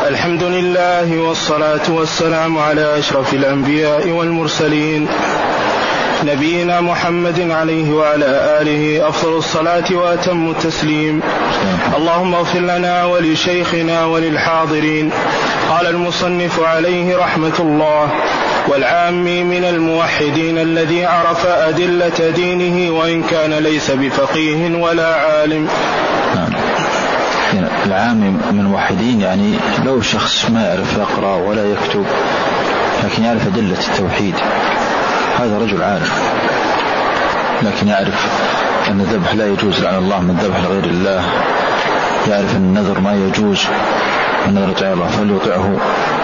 الحمد لله والصلاة والسلام على أشرف الأنبياء والمرسلين نبينا محمد عليه وعلى آله أفضل الصلاة وأتم التسليم. اللهم اغفر لنا ولشيخنا وللحاضرين. قال المصنف عليه رحمة الله: والعامي من الموحدين الذي عرف أدلة دينه وإن كان ليس بفقيه ولا عالم. العامي من الموحدين يعني لو شخص ما يعرف يقرأ ولا يكتب لكن يعرف أدلة التوحيد، هذا رجل عارف، لكن يعرف أن الذبح لا يجوز لعن الله من الذبح لغير الله، يعرف أن النذر ما يجوز، النذر يطيع الله فليطيعه.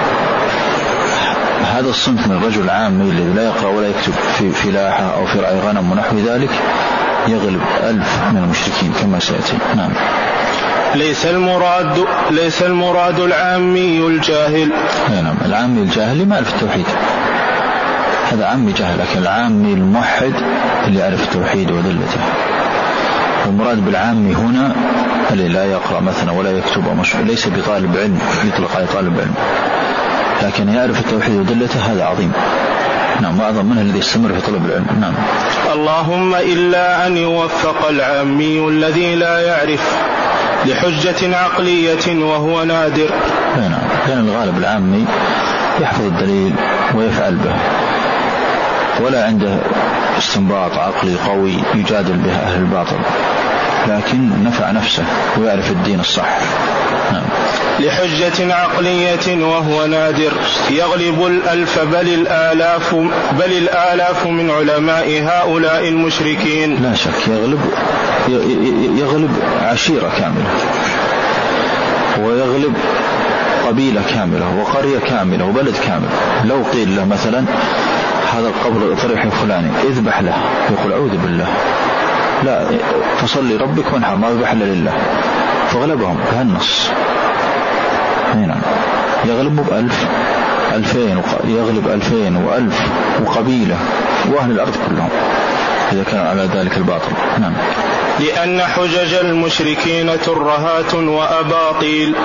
هذا الصنف من الرجل العامي الذي لا يقرأ ولا يكتب في فلاحة أو في رعي غنم ونحو ذلك يغلب 1000 من المشركين كما سيأتي. نعم. ليس المراد العامي الجاهل. نعم، العامي الجاهل ما يعرف التوحيد، هذا عامي جاهل، لكن العامي الموحد اللي يعرف التوحيد وأدلته. المراد بالعامي هنا اللي لا يقرأ مثلا ولا يكتب ليس بطالب علم يطلق عليه طالب علم، لكن يعرف التوحيد وأدلته، هذا عظيم. نعم، وأعظم منه الذي يستمر في طلب العلم. نعم. اللهم إلا أن يوفق العامي الذي لا يعرف لحجة عقلية وهو نادر. نعم، لأن الغالب العامي يحفظ الدليل ويفعل به ولا عنده استنباط عقلي قوي يجادل به أهل الباطل، لكن نفع نفسه ويعرف الدين الصح. نعم. لحجة عقلية وهو نادر يغلب الألف بل الآلاف من علماء هؤلاء المشركين. لا شك يغلب عشيرة كاملة ويغلب قبيلة كاملة وقرية كاملة وبلد كامل. لو قيل له مثلا هذا القبر طريح فلاني اذبح له، يقول أعوذ بالله، لا فصلي ربك وانحر، ما اذبح الا لله. فغلبهم بهالنص. هنا يغلب 1000 2000 يغلب 2000 و1000 وقبيلة وأهل الأرض كلهم إذا كان على ذلك الباطل. نعم. لأن حجج المشركين ترهات وأباطيل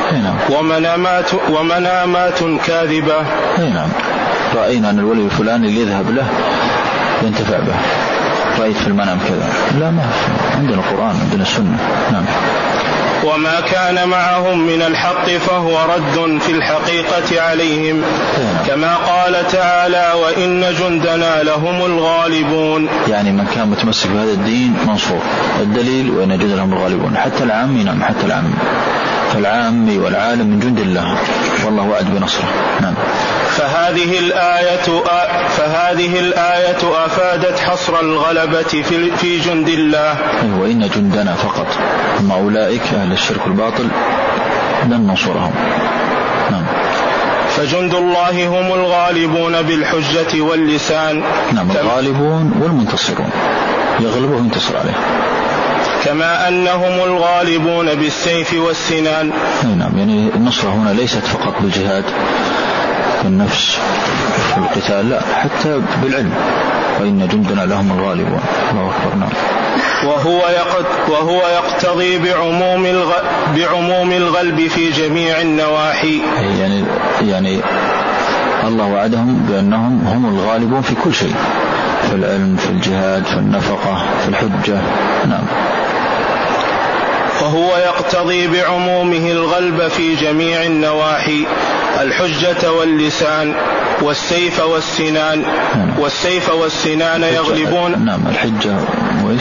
ومنامات كاذبة. نعم. رأينا أن الولي الفلاني اللي يذهب له ينتفع به، رأيت في المنام كذا، لا، ما عندنا القرآن عندنا السنة. نعم. وما كان معهم من الحق فهو رد في الحقيقة عليهم، كما قال تعالى: وإن جندنا لهم الغالبون. يعني من كان متمسك بهذا الدين منصور. الدليل: وإن جندنا لهم الغالبون. حتى العامي، نعم، حتى العامي، فالعامي والعالم من جند الله والله وعد بنصره. نعم. فهذه الآية أفادت حصر الغلبة في جند الله. وإن جندنا فقط، أما أولئك أهل الشرك الباطل لن ننصرهم. نعم. فجند الله هم الغالبون بالحجة واللسان. نعم، الغالبون والمنتصرون، يغلبه وينتصر عليه. كما أنهم الغالبون بالسيف والسنان. نعم، يعني النصرة هنا ليست فقط بالجهاد والنفس في القتال، لا، حتى بالعلم. وإن جندنا لهم الغالبون. الله أكبر. نعم. وهو يقتضي بعموم الغلب في جميع النواحي. يعني الله وعدهم بأنهم هم الغالبون في كل شيء، في العلم، في الجهاد، في النفقة، في الحجة. نعم. وهو يقتضي بعمومه الغلب في جميع النواحي، الحجة واللسان والسيف والسنان. والسيف والسنان يغلبون. نعم. الحجة وإيش؟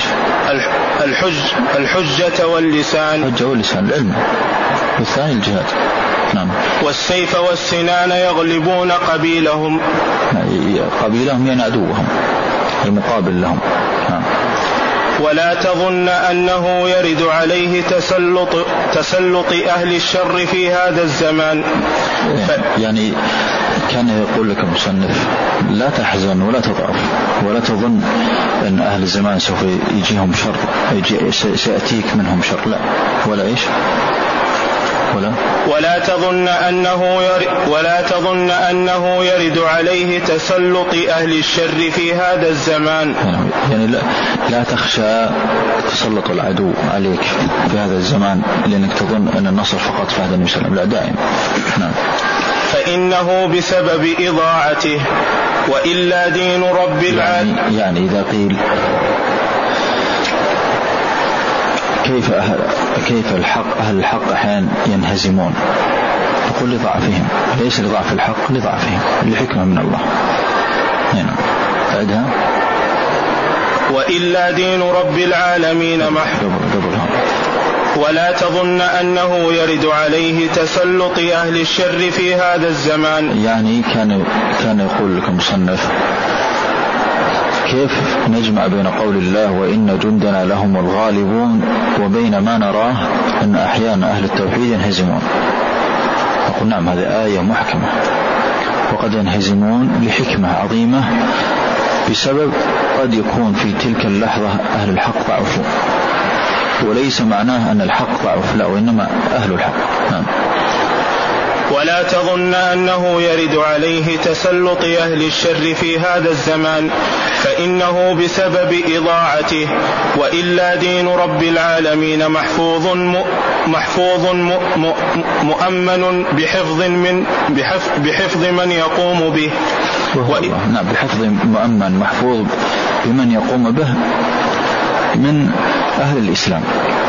الحجة واللسان. الحجة واللسان العلم، والثاني الجهاد. نعم. والسيف والسنان يغلبون قبيلهم يعني عدوهم المقابل لهم. نعم. ولا تظن أنه يرد عليه تسلط أهل الشر في هذا الزمان. يعني كان يقول لك المصنف: لا تحزن ولا تضعف ولا تظن أن أهل الزمان سوف يجيهم شر، سيأتيك منهم شر، لا، ولا إيش، ولا تظن أنه يرد عليه تسلط أهل الشر في هذا الزمان. يعني لا تخشى تسلط العدو عليك في هذا الزمان لأنك تظن أن النصر فقط في هذا النبي صلى الله عليه وسلم، لا دائما. نعم. فإنه بسبب إضاعته وإلا دين رب العالمين. يعني إذا قيل كيف أهل الحق أحيانا ينهزمون، تقول لضعفهم، ليس لضعف الحق، لضعفهم، لحكمة من الله. هنا بعدها وإلا دين رب العالمين ولا تظن أنه يرد عليه تسلط أهل الشر في هذا الزمان. يعني كان يقول لك المصنف كيف نجمع بين قول الله وإن جندنا لهم الغالبون وبين ما نراه أن أحيانا أهل التوحيد ينهزمون. أقول نعم، هذه آية محكمة، وقد ينهزمون لحكمة عظيمة بسبب قد يكون في تلك اللحظة أهل الحق ضعفوا، وليس معناه أن الحق ضعف، لا، وإنما أهل الحق. نعم. ولا تظن أنه يرد عليه تسلط أهل الشر في هذا الزمان، فإنه بسبب إضاعته وإلا دين رب العالمين محفوظ مؤمن بحفظ من يقوم به. نعم، بحفظ مؤمن محفوظ بمن يقوم به من أهل الإسلام.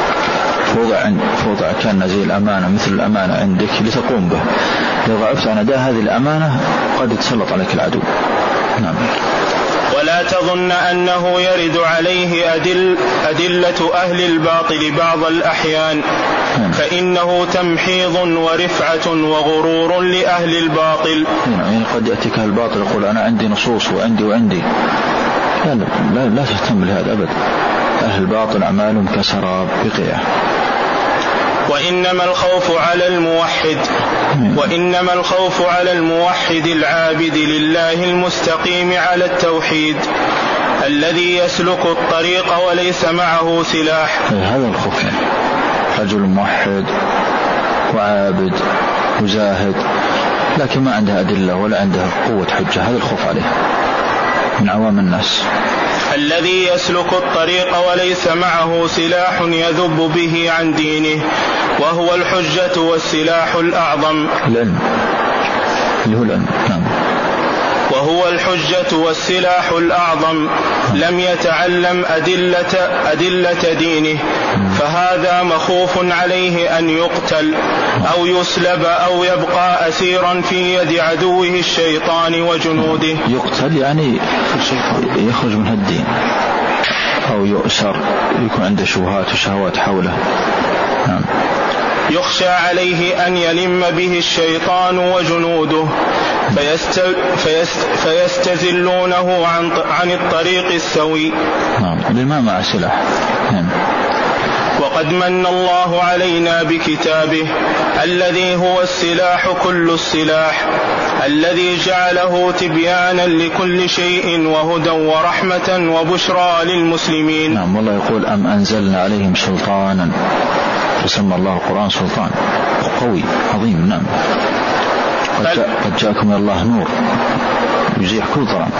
فوضع كان زي الأمانة، مثل الأمانة عندك لتقوم به، إذا ضعفت عن أداء هذه الأمانة قد يتسلط عليك العدو. نعم. ولا تظن أنه يرد عليه أدلة أهل الباطل بعض الأحيان، فإنه تمحيض ورفعة وغرور لأهل الباطل. يعني قد يأتيك الباطل يقول أنا عندي نصوص وعندي. لا تهتم بهذا أبدا. أهل الباطل أعمالهم كسراب بقيع. وإنما الخوف على الموحد العابد لله المستقيم على التوحيد الذي يسلك الطريق وليس معه سلاح. هذا الخوف، رجل موحد وعابد وزاهد لكن ما عنده أدلة ولا عنده قوة حجة، هذا الخوف عليه من عوام الناس. الذي يسلك الطريق وليس معه سلاح يذب به عن دينه، وهو الحجة والسلاح الأعظم. العلم اللي هو العلم. نعم. وهو الحجة والسلاح الأعظم، لم يتعلم أدلة دينه، فهذا مخوف عليه أن يقتل أو يسلب أو يبقى أسيرا في يد عدوه الشيطان وجنوده. يقتل يعني يخرج من الدين، أو يؤسر، يكون عنده شبهات وشهوات حوله. نعم. يخشى عليه أن يلم به الشيطان وجنوده فيستزلونه عن الطريق السوي. نعم، لما مع سلاح. نعم. وقد من الله علينا بكتابه الذي هو السلاح كل السلاح، الذي جعله تبيانا لكل شيء وهدى ورحمة وبشرى للمسلمين. نعم، والله يقول أم أنزلنا عليهم سلطانا، فسمى الله القرآن سلطان قوي عظيم. نعم. قد جاءكم من الله نور يزيح كل ظلام.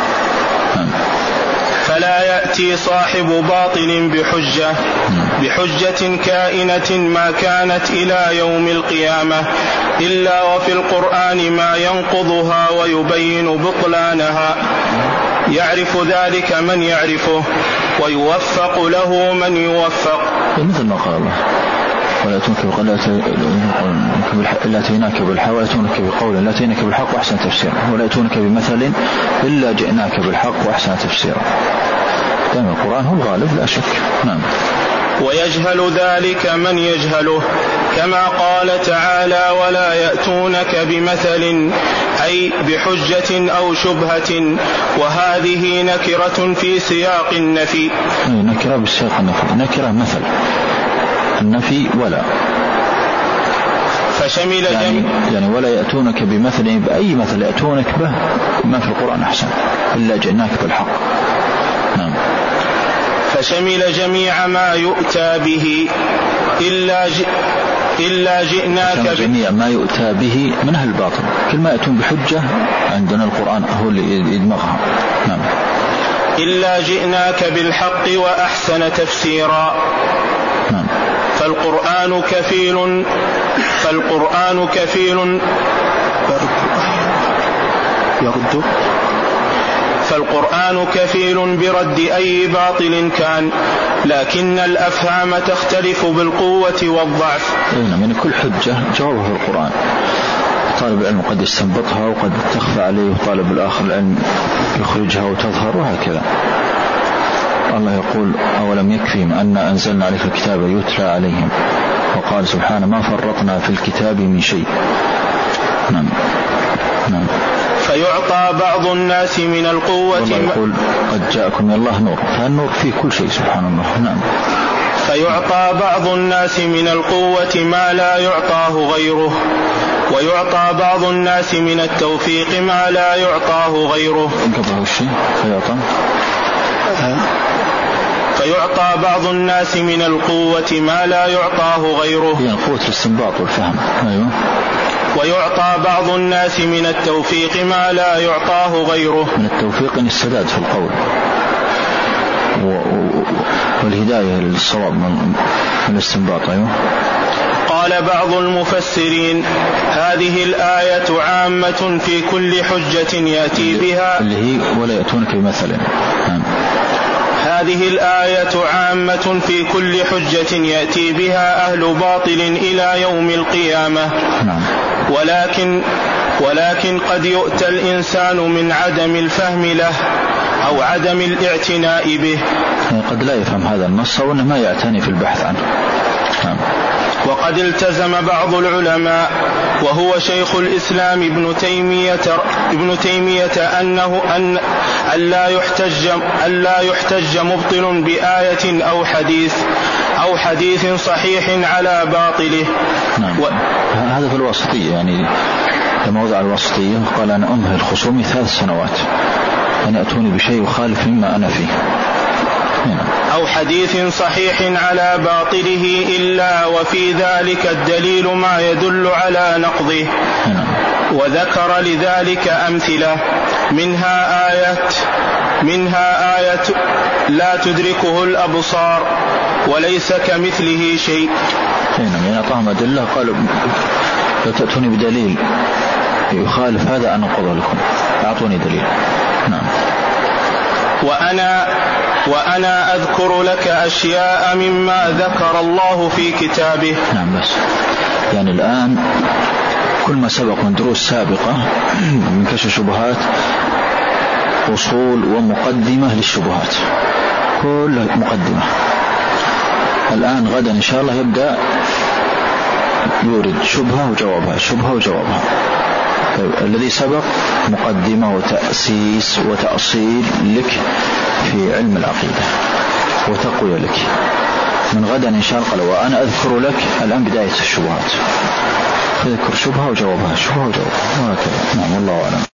فلا يأتي صاحب باطل بحجة كائنة ما كانت إلى يوم القيامة إلا وفي القرآن ما ينقضها ويبين بطلانها، يعرف ذلك من يعرفه ويوفق له من يوفق. مثل ما قال الله ولا تنكب لا تيناك بالحق ولا تنكب بقول لا تيناك بالحق وأحسن تفسيرا ولا تنكب بمثل إلا جئناك بالحق وأحسن تفسيرا. دائما القرآن هو الغالب لا شك. نعم. ويجهل ذلك من يجهله، كما قال تعالى ولا يأتونك بمثل أي بحجة أو شبهة، وهذه نكرة في سياق النفي. نكرة بالسياق النفي، نكرة مثل النفي ولا، فشمل يعني ولا يأتونك بمثل بأي مثل يأتونك به ما في القرآن أحسن إلا جئناك بالحق. نعم. فشمل جميع ما يؤتى به إلا جئناك جميع ما يؤتى به من أهل الباطل، كل ما يأتون بحجة عندنا القرآن هو اللي يدمغها. نعم. إلا جئناك بالحق وأحسن تفسيرا. فالقرآن كفيل برد أي باطل كان، لكن الأفهام تختلف بالقوة والضعف. من كل حجة جوابها في القرآن. طالب العلم قد يستنبطها وقد تخفى عليه، وطالب الآخر العلم يخرجها وتظهر، وهكذا. الله يقول: أولم يكفيهم أن أنزلنا عليك الكتاب يتلى عليهم، وقال سبحانه: ما فرطنا في الكتاب من شيء. نعم. فيعطى بعض الناس من القوة، الله يقول: قد جاءكم من الله نور، فالنور فيه كل شيء سبحان الله. نعم. فيعطى بعض الناس من القوة ما لا يعطاه غيره، ويعطى بعض الناس من التوفيق ما لا يعطاه غيره. فيعطى بعض الناس من القوة ما لا يعطاه غيره، يعني قوة الاستنباط والفهم. أيوة. ويعطى بعض الناس من التوفيق ما لا يعطاه غيره. من التوفيق السداد في القول والهداية للصواب من الاستنباط. أيوة. قال بعض المفسرين: هذه الآية عامة في كل حجة يأتي بها، اللي هي ولا يأتونك بمثل. هذه الآية عامة في كل حجة يأتي بها أهل باطل إلى يوم القيامة. ولكن قد يؤتى الإنسان من عدم الفهم له أو عدم الاعتناء به، قد لا يفهم هذا النص أو أنه ما يعتني في البحث عنه. وقد التزم بعض العلماء وهو شيخ الإسلام ابن تيمية أن لا يحتج مبطل بآية أو حديث صحيح على باطله. هذا في الوسطية، يعني لما وضع الوسطية قال: أنا أمهل خصومي 3 سنوات أن يأتوني بشيء يخالف مما أنا فيه، أو حديث صحيح على باطله، إلا وفي ذلك الدليل ما يدل على نقضه. وذكر لذلك أمثلة، منها آية لا تدركه الأبصار وليس كمثله شيء. يعني أعطاهم أدلة، قالوا: لو تأتوني بدليل يخالف هذا أنا أنقض لكم، أعطوني دليل. نعم. وأنا أذكر لك أشياء مما ذكر الله في كتابه. نعم. بس يعني الآن كل ما سبق من دروس سابقة من كشف الشبهات أصول ومقدمة للشبهات، كل مقدمة. الآن غدا إن شاء الله يبدأ يورد شبهة وجوابها. الذي سبق مقدمة وتأسيس وتأصيل لك في علم العقيدة وتقوية لك. من غدا إن شاء الله وأنا أذكر لك الآن بداية الشبهات، فذكر شبهة وجوابها وهكذا. نعم، والله أعلم.